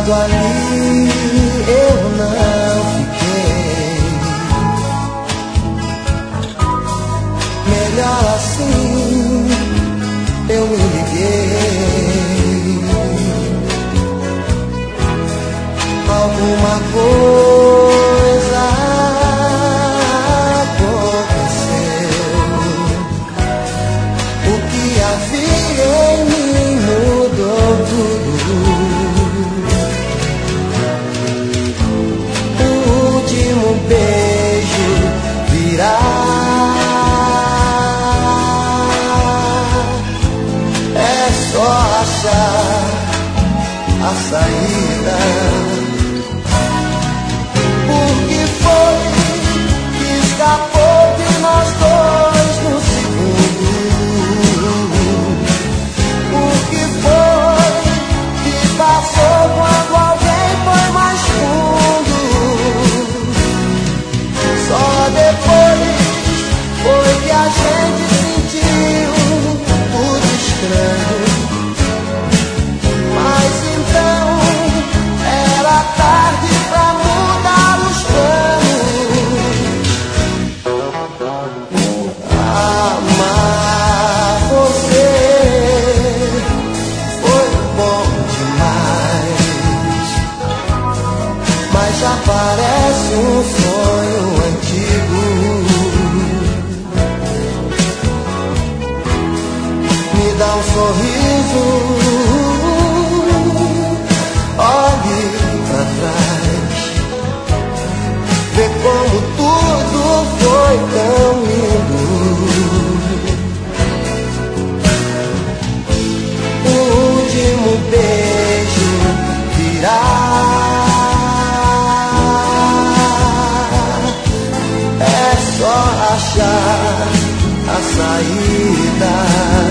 parado ali eu não fiquei. Melhor assim, eu me liguei. Alguma coisa aconteceu. O que havia em mim mudou tudo. O último beijo virá. É só achar a saída. O que foi que escapou de nós dois no segundo? O que foi que passou quando alguém foi mais fundo? Só depois foi que a gente sentiu tudo estranho. Mas então era tarde pra mudar os planos. Amar você foi bom demais, mas já parece um sonho antigo. Me dá um sorriso, olhe pra trás, vê como tudo foi tão lindo. O último beijo virá. É só achar a saída.